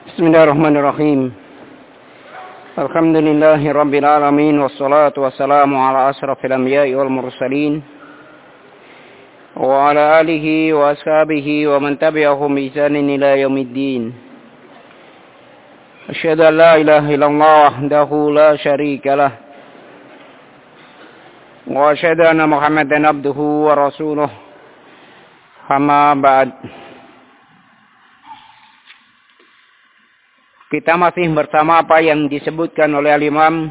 Bismillahirrahmanirrahim. Alhamdulillahi rabbil alamin wassalatu wassalamu ala asrafil anbiya'i wal mursalin wa ala alihi wa ashabihi wa man tabi'ahum bi ihsanin ila yaumiddin. Asyhadu an la ilaha illallah wahdahu la syarika lah wa asyhadu anna Muhammadan abduhu wa rasuluh. Amma ba'd. Kita masih bersama apa yang disebutkan oleh Al-Imam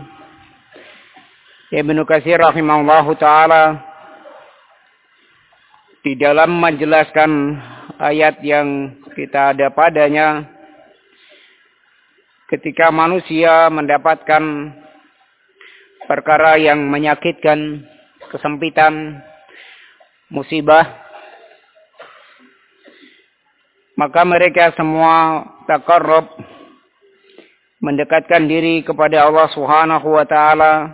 Ibnu Katsir rahimahullahu ta'ala di dalam menjelaskan ayat yang kita ada padanya ketika manusia mendapatkan perkara yang menyakitkan, kesempitan, musibah, maka mereka semua taqarrub, mendekatkan diri kepada Allah Subhanahu wa ta'ala,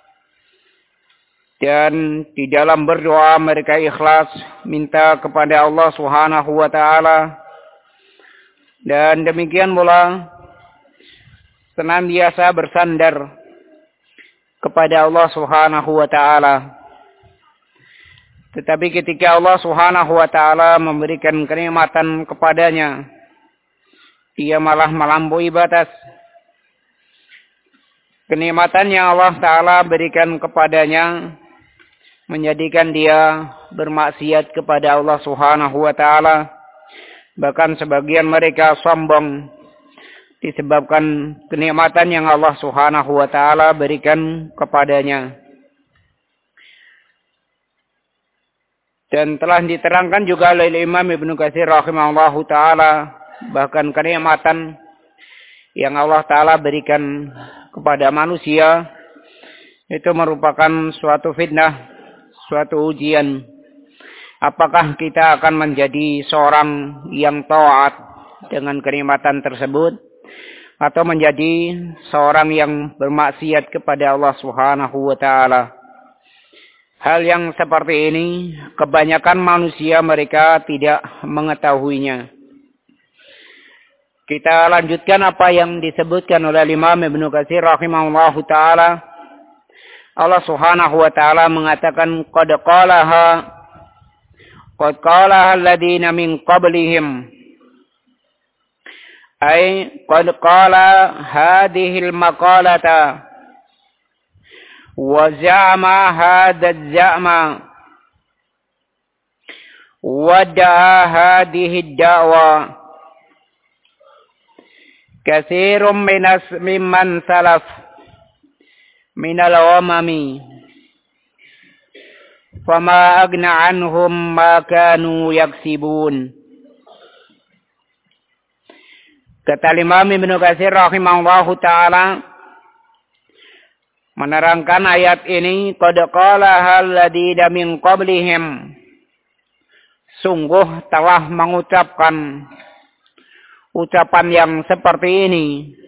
dan di dalam berdoa mereka ikhlas minta kepada Allah Subhanahu wa ta'ala, dan demikian pula senantiasa bersandar kepada Allah Subhanahu wa ta'ala. Tetapi ketika Allah Subhanahu wa ta'ala memberikan kenikmatan kepadanya, dia malah melampaui batas. Kenikmatan yang Allah Ta'ala berikan kepadanya menjadikan dia bermaksiat kepada Allah Subhanahu wa ta'ala. Bahkan sebagian mereka sombong disebabkan kenikmatan yang Allah Subhanahu wa ta'ala berikan kepadanya. Dan telah diterangkan juga oleh Imam Ibnu Katsir rahimahullahu ta'ala, bahkan kenikmatan yang Allah Ta'ala berikan kepada manusia itu merupakan suatu fitnah, suatu ujian. Apakah kita akan menjadi seorang yang taat dengan kenikmatan tersebut, atau menjadi seorang yang bermaksiat kepada Allah Subhanahu wa ta'ala? Hal yang seperti ini kebanyakan manusia mereka tidak mengetahuinya. Kita lanjutkan apa yang disebutkan oleh Imam Ibnu Katsir rahimahullahu ta'ala. Allah Subhanahu wa ta'ala mengatakan, qad qalaha alladziina min qablihim, ay qad qala hadhil maqalata wa za'ama hadzal za'ma wa da'a hadhihi da'wa katsirum mimman salaf minal ghamami fama agna anhum ma kanu yaksibun. Kata Imam Ibnu Katsir rahimahullahu ta'ala menerangkan ayat ini, qad qala alladziina min qablihim, sungguh telah mengucapkan ucapan yang seperti ini,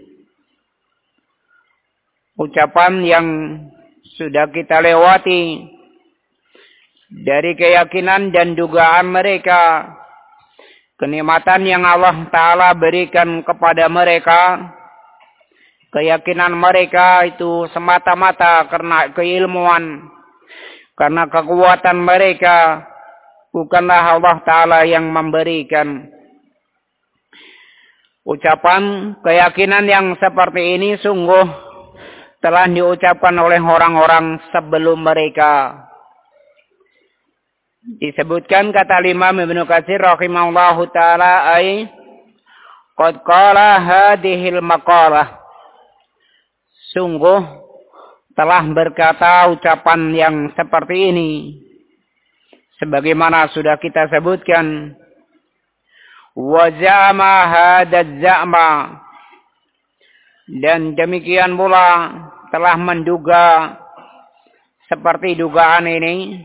ucapan yang sudah kita lewati dari keyakinan dan dugaan mereka, kenikmatan yang Allah Ta'ala berikan kepada mereka, keyakinan mereka itu semata-mata karena keilmuan, karena kekuatan mereka, bukanlah Allah Ta'ala yang memberikan. Ucapan keyakinan yang seperti ini sungguh telah diucapkan oleh orang-orang sebelum mereka. Disebutkan kata Imam Ibnu Katsir rahimahullahu ta'ala, ay qad qala hadhil maqalah, sungguh telah berkata ucapan yang seperti ini, sebagaimana sudah kita sebutkan. Wa za'ama hadzal za'ma, dan demikian pula telah menduga seperti dugaan ini,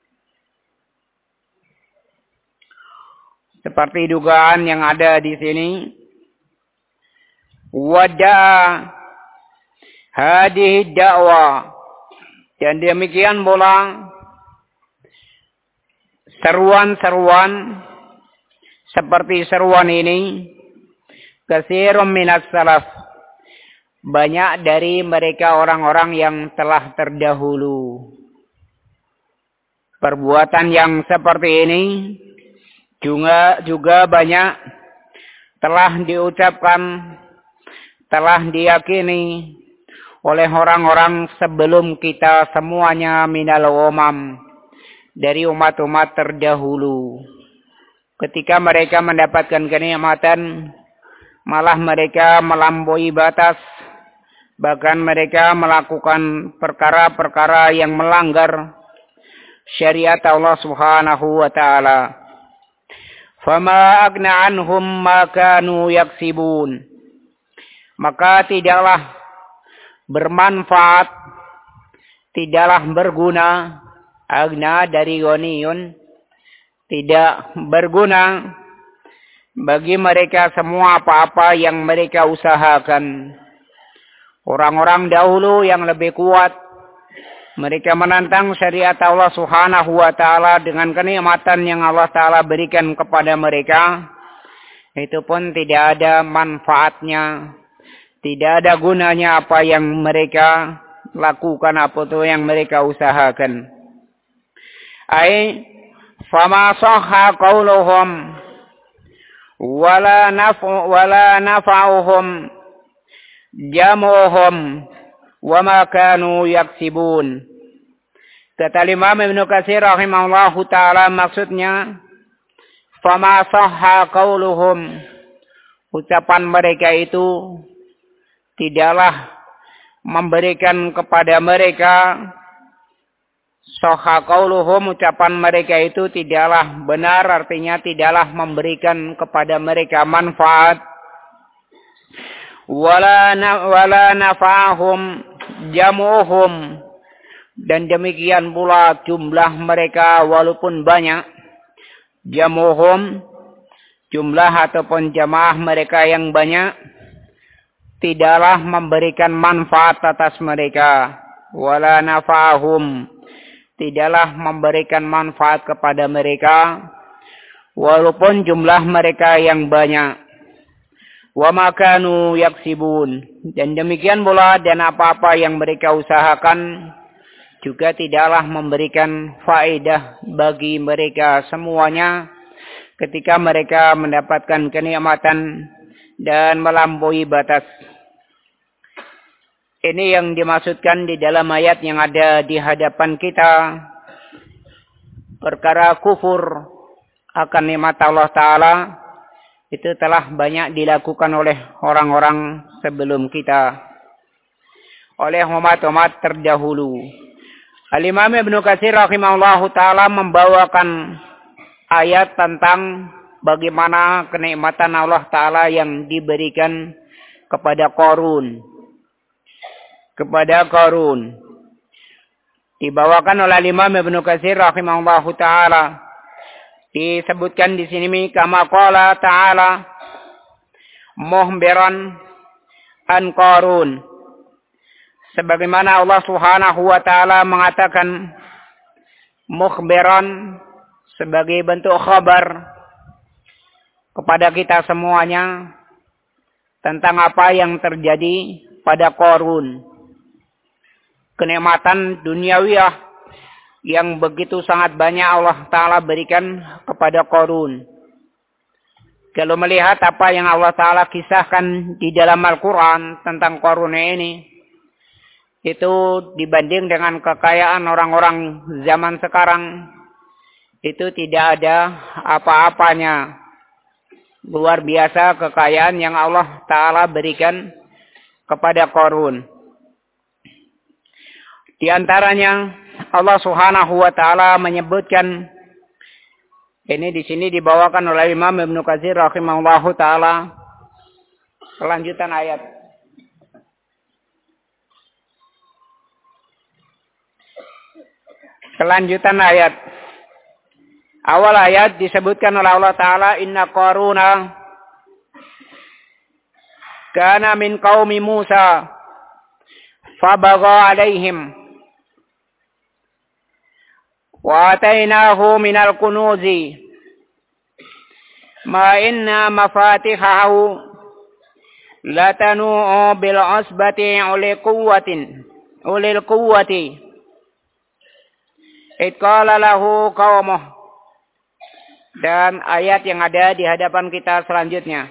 seperti dugaan yang ada di sini. Wada'a hadhihi da'wa, dan demikian pula seruan-seruan seperti seruan ini katsirun minas salaf. Banyak dari mereka orang-orang yang telah terdahulu. Perbuatan yang seperti ini juga banyak telah diucapkan, telah diyakini oleh orang-orang sebelum kita semuanya minal umam, dari umat-umat terdahulu. Ketika mereka mendapatkan kenikmatan, malah mereka melampaui batas, bahkan mereka melakukan perkara-perkara yang melanggar syariat Allah Subhanahu wa taala. Fama agna anhum ma kanu yaksibun. Maka tidaklah bermanfaat, tidaklah berguna, agna dari ghaniyun, tidak berguna bagi mereka semua apa-apa yang mereka usahakan. Orang-orang dahulu yang lebih kuat, mereka menantang syariat Allah Subhanahu wa taala dengan kenikmatan yang Allah taala berikan kepada mereka. Itu pun tidak ada manfaatnya, tidak ada gunanya apa yang mereka lakukan, apa itu yang mereka usahakan. Ai fama sahha qauluhum wala nafa'uhum jamuhum wa ma kanu yaksibun. Kata Imam Ibnu Katsir rahimahullahu taala, maksudnya fama sahha qauluhum, ucapan mereka itu tidaklah memberikan kepada mereka, sahha qauluhum, ucapan mereka itu tidaklah benar, artinya tidaklah memberikan kepada mereka manfaat. Wala nafa'ahum jamuhum, dan demikian pula jumlah mereka walaupun banyak, jamuhum jumlah ataupun jamaah mereka yang banyak, tidaklah memberikan manfaat atas mereka. Wala nafa'ahum, tidaklah memberikan manfaat kepada mereka walaupun jumlah mereka yang banyak. Wa ma kanu yaksibun, dan demikian pula dan apa-apa yang mereka usahakan juga tidaklah memberikan faedah bagi mereka semuanya ketika mereka mendapatkan kenikmatan dan melampaui batas. Ini yang dimaksudkan di dalam ayat yang ada di hadapan kita. Perkara kufur akan nikmat Allah Ta'ala itu telah banyak dilakukan oleh orang-orang sebelum kita, oleh umat-umat terdahulu. Al-Imam Ibnu Katsir rahimahullahu taala membawakan ayat tentang bagaimana kenikmatan Allah Ta'ala yang diberikan kepada Qarun. Dibawakan oleh Imam Ibnu Katsir rahimahullahu taala. Disebutkan di sini kama qala ta'ala muhbiran an Qarun, sebagaimana Allah Subhanahu wa taala mengatakan mukhbiran sebagai bentuk khabar kepada kita semuanya tentang apa yang terjadi pada Qarun. Kenikmatan duniawiyah yang begitu sangat banyak Allah Ta'ala berikan kepada Qarun. Kalau melihat apa yang Allah Ta'ala kisahkan di dalam Al-Quran tentang Qarun ini, itu dibanding dengan kekayaan orang-orang zaman sekarang, itu tidak ada apa-apanya. Luar biasa kekayaan yang Allah Ta'ala berikan kepada Qarun. Di antaranya Allah Subhanahu wa taala menyebutkan, ini di sini dibawakan oleh Imam Ibnu Katsir rahimahullahu taala, kelanjutan ayat. Awal ayat disebutkan oleh Allah taala, inna Qaruna kana min qaumi Musa fabagha alaihim wa atainahu minal kunuzi ma inna mafatihahu la tanu'u bil usbati ulil quwwati id qala lahu qaumuh. Dan ayat yang ada di hadapan kita selanjutnya.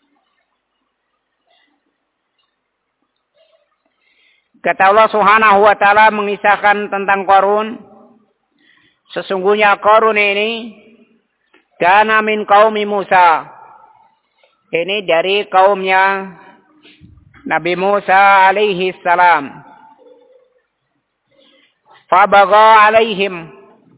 Kata Allah Subhanahu wa taala mengisahkan tentang Qarun. Sesungguhnya Qarun ini kana min qaumi Musa. Ini dari kaumnya Nabi Musa alaihi salam. Fabagha alaihim.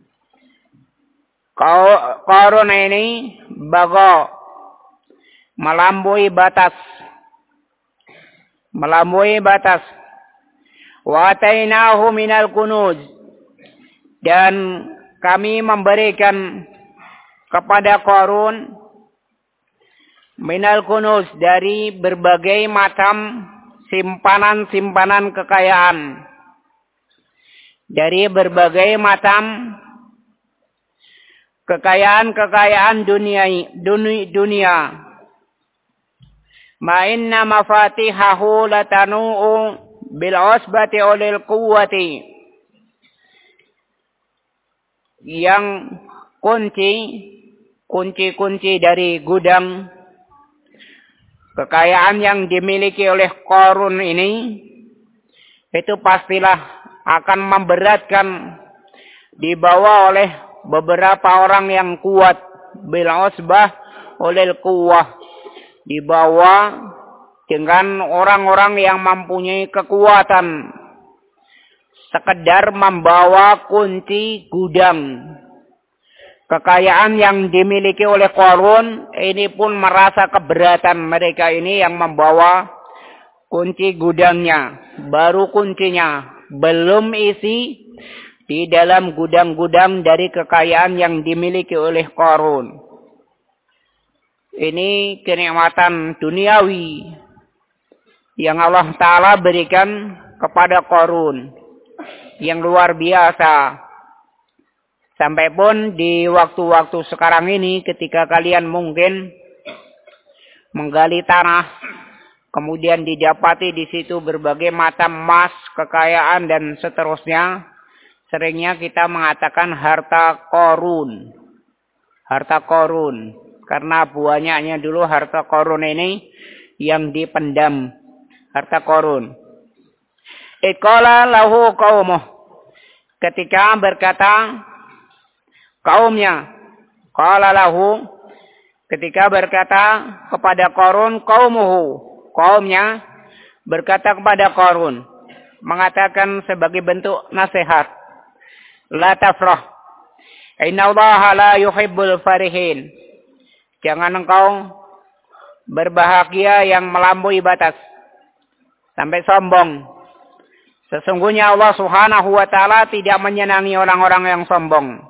Qarun ini bagha, melampaui batas. Wa atainahu minal kunuz. Dan kami memberikan kepada Qarun minal kunuz, dari berbagai macam simpanan-simpanan kekayaan. Dari berbagai macam kekayaan dunia. Ma inna mafatihahu latanu'u bil usbati ulil quwwati. Yang kunci dari gudang kekayaan yang dimiliki oleh Qarun ini, itu pastilah akan memberatkan, dibawa oleh beberapa orang yang kuat, bil usbah ulil quwwah, dibawa dengan orang-orang yang mempunyai kekuatan, sekedar membawa kunci gudang. Kekayaan yang dimiliki oleh Qarun ini pun merasa keberatan, mereka ini yang membawa kunci gudangnya, baru kuncinya belum isi di dalam gudang-gudang dari kekayaan yang dimiliki oleh Qarun. Ini kenikmatan duniawi yang Allah Ta'ala berikan kepada Qarun yang luar biasa. Sampai pun di waktu-waktu sekarang ini, ketika kalian mungkin menggali tanah, kemudian didapati di situ berbagai macam emas, kekayaan dan seterusnya, seringnya kita mengatakan harta Qarun. Harta Qarun. Karena banyaknya dulu harta Qarun ini yang dipendam. Harta Qarun. Iqala lahu qaumuh. Ketika berkata kaumnya. Qala lahu. Ketika berkata kepada Qarun qaumuhu. Kaumnya berkata kepada Qarun. Mengatakan sebagai bentuk nasihat. La tafrah. Inna allaha la yuhibbul farihin. Jangan engkau berbahagia yang melampaui batas. Sampai sombong. Sesungguhnya Allah Subhanahu wa ta'ala tidak menyenangi orang-orang yang sombong.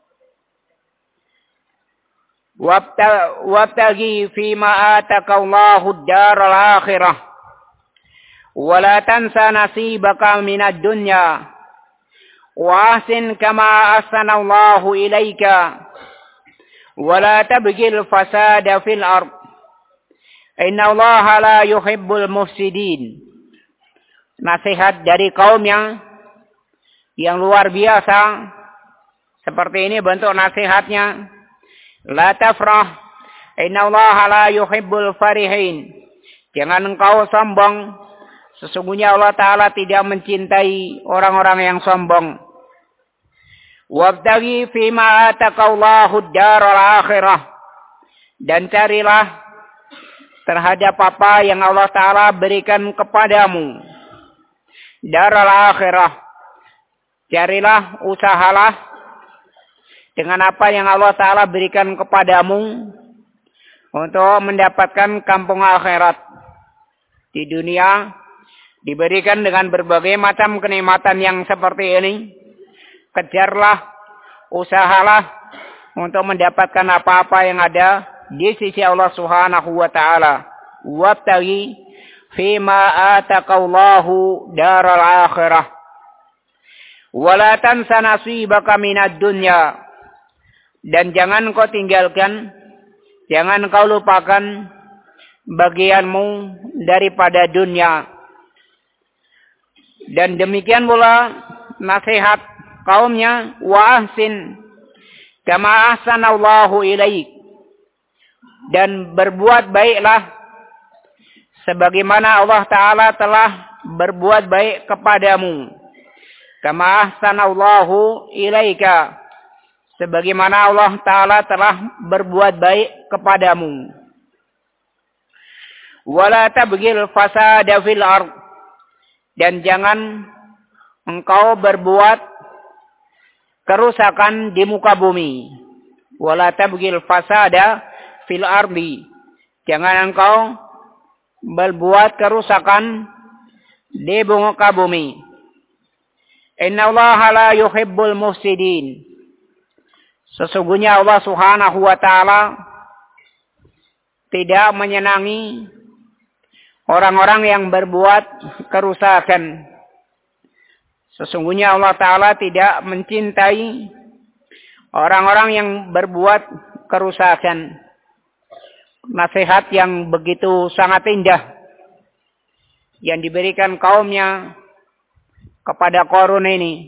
Wabtaghi fima ataqallahu ad-daral akhirah. Wa la tansa nasibaka minad dunya. Wa ahsin kama ahsanallahu ilaika. Wa la tabghil fasada fil ard. Inna allaha la yuhibbul mufsidin. Nasihat dari kaum yang luar biasa. Seperti ini bentuk nasihatnya. La tafrah. Inna allaha la yuhibbul farihin. Jangan engkau sombong. Sesungguhnya Allah Ta'ala tidak mencintai orang-orang yang sombong. Wabtaghi fima ataqallahu ad-daral akhirah. Dan carilah terhadap apa yang Allah Ta'ala berikan kepadamu. Daral akhirah. Carilah, usahalah dengan apa yang Allah Ta'ala berikan kepadamu untuk mendapatkan kampung akhirat. Di dunia diberikan dengan berbagai macam kenikmatan yang seperti ini. Kejarlah, usahalah untuk mendapatkan apa-apa yang ada di sisi Allah Subhanahu wa Ta'ala. Wabtaghi fima ataqallahu daral akhirah. Wala tansa nasibaka minad dunya. Dan jangan kau tinggalkan, jangan kau lupakan bagianmu daripada dunia. Dan demikian pula nasihat kaumnya, wa ahsin kama ahsanallahu ilaik, dan berbuat baiklah sebagaimana Allah Ta'ala telah berbuat baik kepadamu. Kama ahsanallahu ilaika, sebagaimana Allah Ta'ala telah berbuat baik kepadamu. Wala tabghil fasada fil ard, dan jangan engkau berbuat kerusakan di muka bumi. Wala tabghil fasada fil ardi, jangan engkau berbuat kerusakan di muka bumi. Innallaha la yuhibbul mufsidin, sesungguhnya Allah Subhanahu wa taala tidak menyenangi orang-orang yang berbuat kerusakan. Sesungguhnya Allah Ta'ala tidak mencintai orang-orang yang berbuat kerusakan. Nasihat yang begitu sangat indah yang diberikan kaumnya kepada Qarun ini.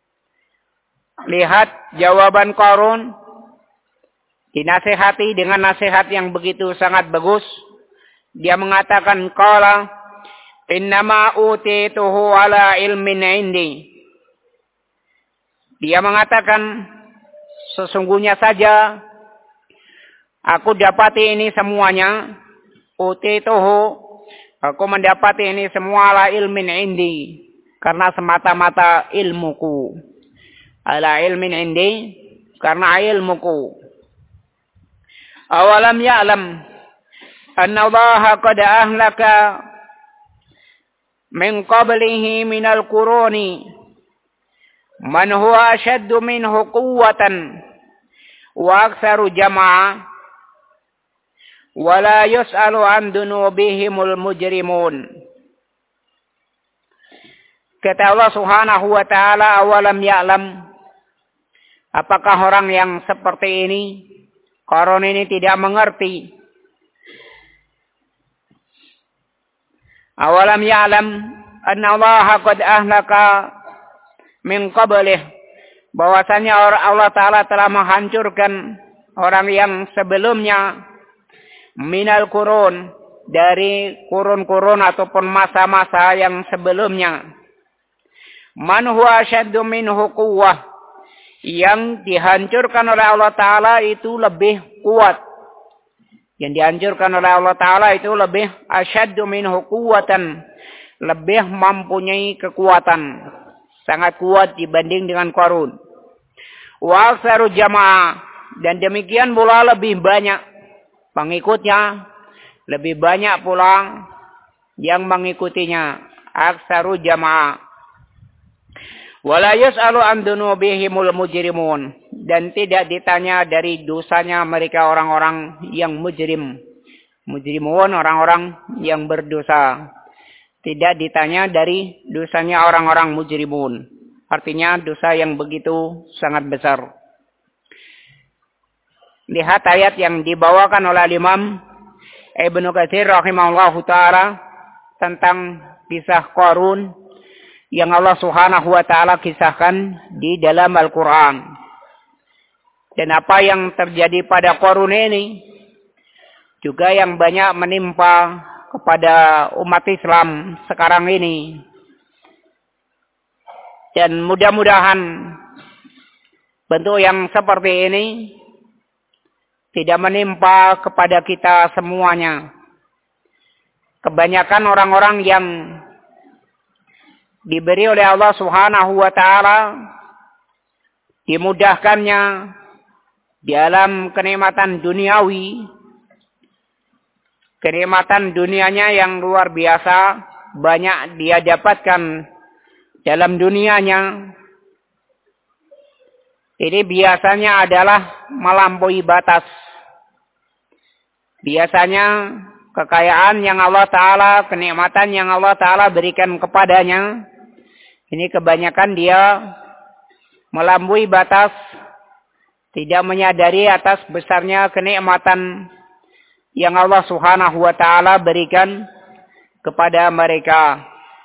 Lihat jawaban Qarun, dinasihati dengan nasihat yang begitu sangat bagus. Dia mengatakan, qala innama utituhu ala ilmin indi. Dia mengatakan, sesungguhnya saja aku dapati ini semuanya. Utituhu, aku mendapati ini semua ala ilmin indi, karena semata-mata ilmuku. Ala ilmin indi, karena ilmuku. Awalam ya'lam anna Allah qad ahlaka min qablihi minal quruni man huwa ashaddu minhu quwwatan wa aktsaru jam'a wa la yus'alu an dunubihimul mujrimun. Kata Allah Subhanahu wa taala, awalam ya'lam, apakah orang yang seperti ini, Qarun ini, tidak mengerti? Awalam ya'lam anna Allah qad ahlaka min qablih, bahwasanya Allah Ta'ala telah menghancurkan orang yang sebelumnya, minal qurun, dari kurun-kurun ataupun masa-masa yang sebelumnya. Man huwa asyaddu minhu quwwah, yang dihancurkan oleh Allah Ta'ala itu lebih kuat. Yang dihancurkan oleh Allah Ta'ala itu lebih asyaddu minhu quwwatan, lebih mempunyai kekuatan, sangat kuat dibanding dengan Qarun. Wa aktsaru jama'ah, dan demikian pula lebih banyak pengikutnya, lebih banyak pula yang mengikutinya. Aktsaru jama'ah. Wala yus'alu an dunubihimul mujrimun, dan tidak ditanya dari dosanya mereka orang-orang yang mujrim. Mujrimun, orang-orang yang berdosa. Tidak ditanya dari dosanya orang-orang mujrimun. Artinya dosa yang begitu sangat besar. Lihat ayat yang dibawakan oleh Imam Ibnu Katsir rahimahullahu ta'ala tentang kisah Qarun yang Allah Subhanahu wa ta'ala kisahkan di dalam Al-Quran. Dan apa yang terjadi pada Qarun ini juga yang banyak menimpa kepada umat Islam sekarang ini. Dan mudah-mudahan bentuk yang seperti ini tidak menimpa kepada kita semuanya. Kebanyakan orang-orang yang diberi oleh Allah Subhanahu wa ta'ala, dimudahkannya di alam kenikmatan duniawi, kenikmatan dunianya yang luar biasa, banyak dia dapatkan dalam dunianya. Ini biasanya adalah melampaui batas. Biasanya kekayaan yang Allah Ta'ala, kenikmatan yang Allah Ta'ala berikan kepadanya, ini kebanyakan dia melampaui batas, tidak menyadari atas besarnya kenikmatan yang Allah Subhanahu wa taala berikan kepada mereka.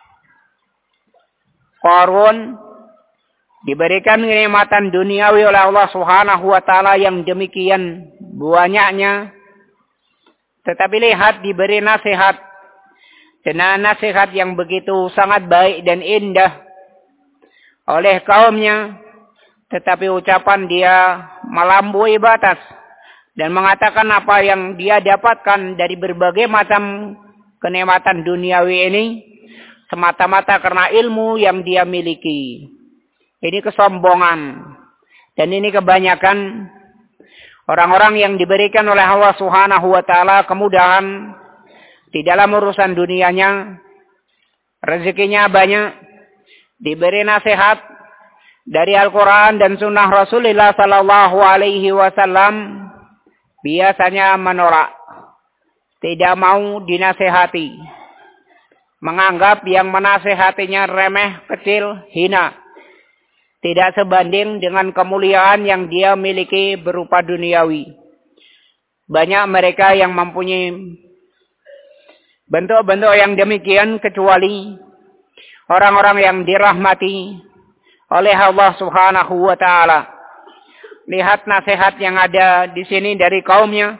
Qarun diberikan kenikmatan duniawi oleh Allah Subhanahu wa taala yang demikian banyaknya, tetapi lihat diberi nasihat, dan nasihat yang begitu sangat baik dan indah oleh kaumnya, tetapi ucapan dia melampaui batas dan mengatakan apa yang dia dapatkan dari berbagai macam kenikmatan duniawi ini semata-mata karena ilmu yang dia miliki. Ini kesombongan, dan ini kebanyakan orang-orang yang diberikan oleh Allah Subhanahu wa taala kemudahan di dalam urusan dunianya, rezekinya banyak, diberi nasihat dari Al-Quran dan Sunnah Rasulullah Sallallahu Alaihi Wasallam, biasanya menolak, tidak mau dinasehati, menganggap yang menasehatinya remeh, kecil, hina, tidak sebanding dengan kemuliaan yang dia miliki berupa duniawi. Banyak mereka yang mempunyai bentuk-bentuk yang demikian, kecuali orang-orang yang dirahmati oleh Allah Subhanahu wa taala. Lihat nasihat yang ada di sini dari kaumnya,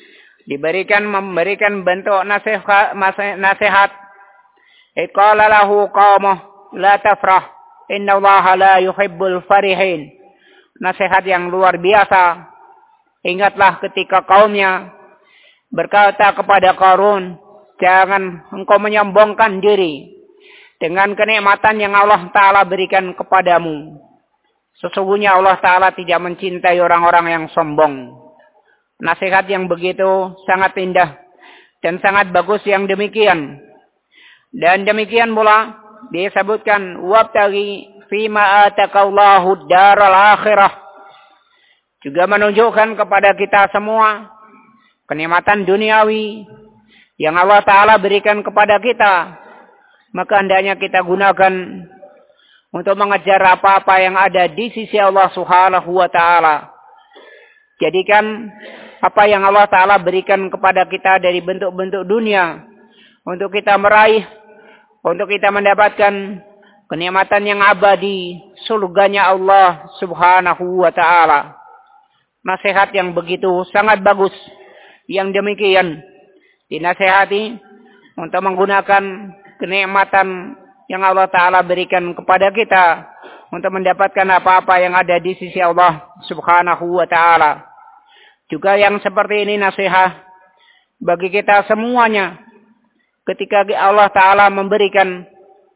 memberikan bentuk nasihat. Qala lahu qaumuh la tafrah innallaha la yuhibbul farihin. Nasihat yang luar biasa. Ingatlah ketika kaumnya berkata kepada Qarun, jangan engkau menyombongkan diri dengan kenikmatan yang Allah Ta'ala berikan kepadamu. Sesungguhnya Allah Ta'ala tidak mencintai orang-orang yang sombong. Nasihat yang begitu sangat indah dan sangat bagus yang demikian. Dan demikian pula disebutkan wabtaghi fima atakallahu daral akhirah. Juga menunjukkan kepada kita semua kenikmatan duniawi yang Allah Ta'ala berikan kepada kita, maka hendaknya kita gunakan untuk mengejar apa-apa yang ada di sisi Allah Subhanahu wa taala. Jadikan apa yang Allah Ta'ala berikan kepada kita dari bentuk-bentuk dunia untuk kita meraih, untuk kita mendapatkan kenikmatan yang abadi, surganya Allah Subhanahu wa taala. Nasihat yang begitu sangat bagus yang demikian dinasihati untuk menggunakan kenikmatan yang Allah Ta'ala berikan kepada kita untuk mendapatkan apa-apa yang ada di sisi Allah Subhanahu wa ta'ala. Juga yang seperti ini nasihat bagi kita semuanya. Ketika Allah Ta'ala memberikan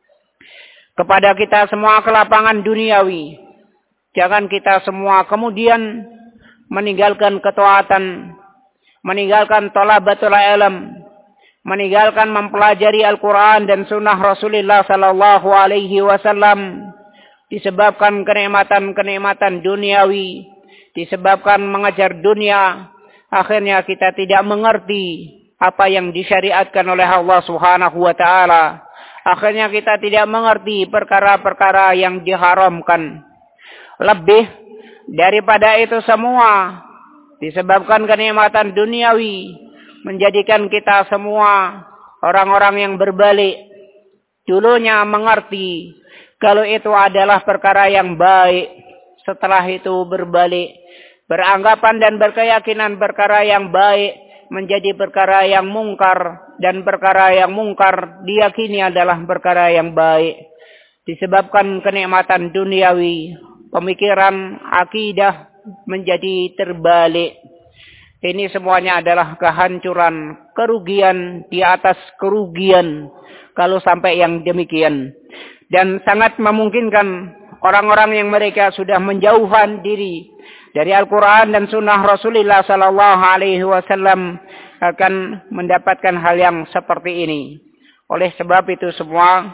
kepada kita semua kelapangan duniawi, jangan kita semua kemudian meninggalkan ketaatan, meninggalkan talabatul ilm, meninggalkan mempelajari Al-Quran dan Sunnah Rasulullah Sallallahu Alaihi Wasallam disebabkan kenikmatan-kenikmatan duniawi, disebabkan mengejar dunia, akhirnya kita tidak mengerti apa yang disyariatkan oleh Allah Subhanahu wa taala. Akhirnya kita tidak mengerti perkara-perkara yang diharamkan. Lebih daripada itu semua, disebabkan kenikmatan duniawi menjadikan kita semua orang-orang yang berbalik. Dulunya mengerti kalau itu adalah perkara yang baik, setelah itu berbalik, beranggapan dan berkeyakinan perkara yang baik menjadi perkara yang mungkar, dan perkara yang mungkar diyakini adalah perkara yang baik. Disebabkan kenikmatan duniawi, pemikiran akidah menjadi terbalik. Ini semuanya adalah kehancuran, kerugian di atas kerugian kalau sampai yang demikian. Dan sangat memungkinkan orang-orang yang mereka sudah menjauhkan diri dari Al-Quran dan Sunnah Rasulullah Sallallahu Alaihi Wasallam akan mendapatkan hal yang seperti ini. Oleh sebab itu semua,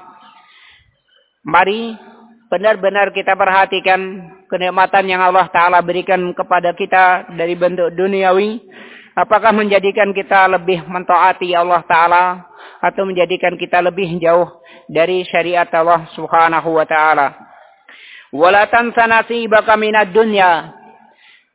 mari benar-benar kita perhatikan kenikmatan yang Allah Ta'ala berikan kepada kita dari bentuk duniawi. Apakah menjadikan kita lebih mentaati Allah Ta'ala atau menjadikan kita lebih jauh dari syariat Allah Subhanahu wa Ta'ala. Wala tansa nasibaka minad dunya.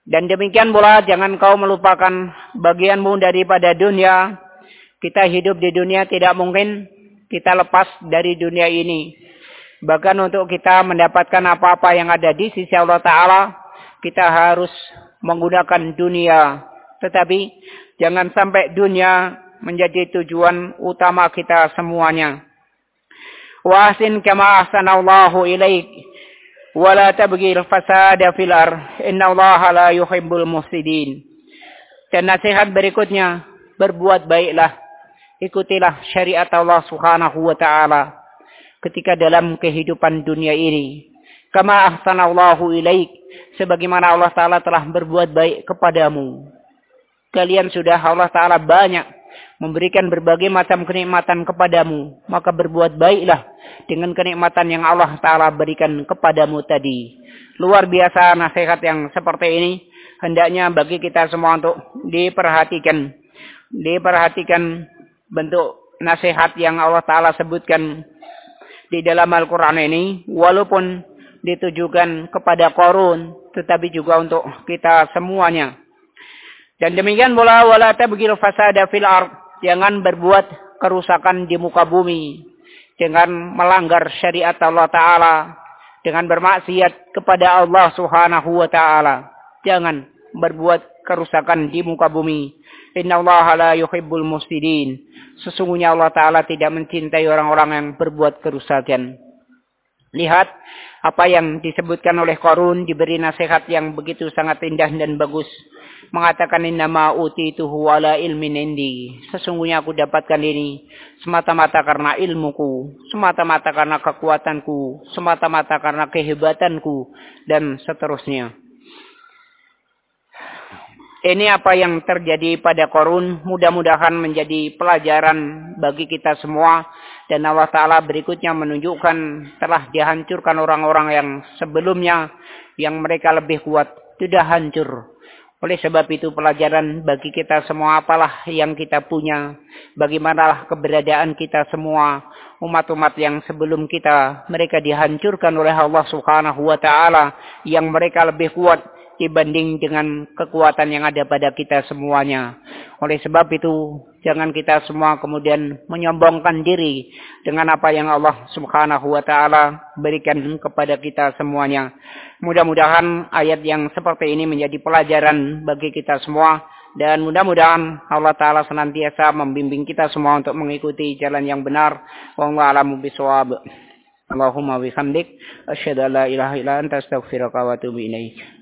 Dan demikian pula jangan kau melupakan bagianmu daripada dunia. Kita hidup di dunia tidak mungkin kita lepas dari dunia ini. Bahkan untuk kita mendapatkan apa-apa yang ada di sisi Allah Ta'ala, kita harus menggunakan dunia. Tetapi jangan sampai dunia menjadi tujuan utama kita semuanya. Wa ahsin kama ahsanallahu ilaik. Wala tabghil fasada fil ardh innallaha la yuhibbul mufsidin. Dan nasihat berikutnya, berbuat baiklah, ikutilah syariat Allah Subhanahu wa taala ketika dalam kehidupan dunia ini. Kama ahsanallahu ilaik, sebagaimana Allah taala telah berbuat baik kepadamu. Kalian sudah Allah taala banyak memberikan berbagai macam kenikmatan kepadamu, maka berbuat baiklah dengan kenikmatan yang Allah Ta'ala berikan kepadamu tadi. Luar biasa nasihat yang seperti ini, hendaknya bagi kita semua untuk diperhatikan. Diperhatikan bentuk nasihat yang Allah Ta'ala sebutkan di dalam Al-Quran ini, walaupun ditujukan kepada Qarun, tetapi juga untuk kita semuanya. Dan demikian pula, wala tabghil fasada fil ardh, jangan berbuat kerusakan di muka bumi dengan melanggar syariat Allah Ta'ala, dengan bermaksiat kepada Allah Subhanahu wa Ta'ala. Jangan berbuat kerusakan di muka bumi. Innallaha la yuhibbul mufsidin. Sesungguhnya Allah Ta'ala tidak mencintai orang-orang yang berbuat kerusakan. Lihat apa yang disebutkan oleh Qarun, diberi nasihat yang begitu sangat indah dan bagus. Mengatakan innama utituhu ala ilmin indi. Sesungguhnya aku dapatkan ini semata-mata karena ilmuku, semata-mata karena kekuatanku, semata-mata karena kehebatanku, dan seterusnya. Ini apa yang terjadi pada Qarun, mudah-mudahan menjadi pelajaran bagi kita semua. Dan Allah Ta'ala berikutnya menunjukkan telah dihancurkan orang-orang yang sebelumnya, yang mereka lebih kuat, sudah hancur. Oleh sebab itu pelajaran bagi kita semua, apalah yang kita punya, bagaimanalah keberadaan kita semua, umat-umat yang sebelum kita, mereka dihancurkan oleh Allah Subhanahu wa Ta'ala, yang mereka lebih kuat dibanding dengan kekuatan yang ada pada kita semuanya. Oleh sebab itu, jangan kita semua kemudian menyombongkan diri dengan apa yang Allah Subhanahu wa Ta'ala berikan kepada kita semuanya. Mudah-mudahan ayat yang seperti ini menjadi pelajaran bagi kita semua, dan mudah-mudahan Allah Ta'ala senantiasa membimbing kita semua untuk mengikuti jalan yang benar. Wallahu a'lamu bishawab. Allahumma bihamdik asyhadu an la ilaha illa anta astaghfiruka wa atubu ilaik.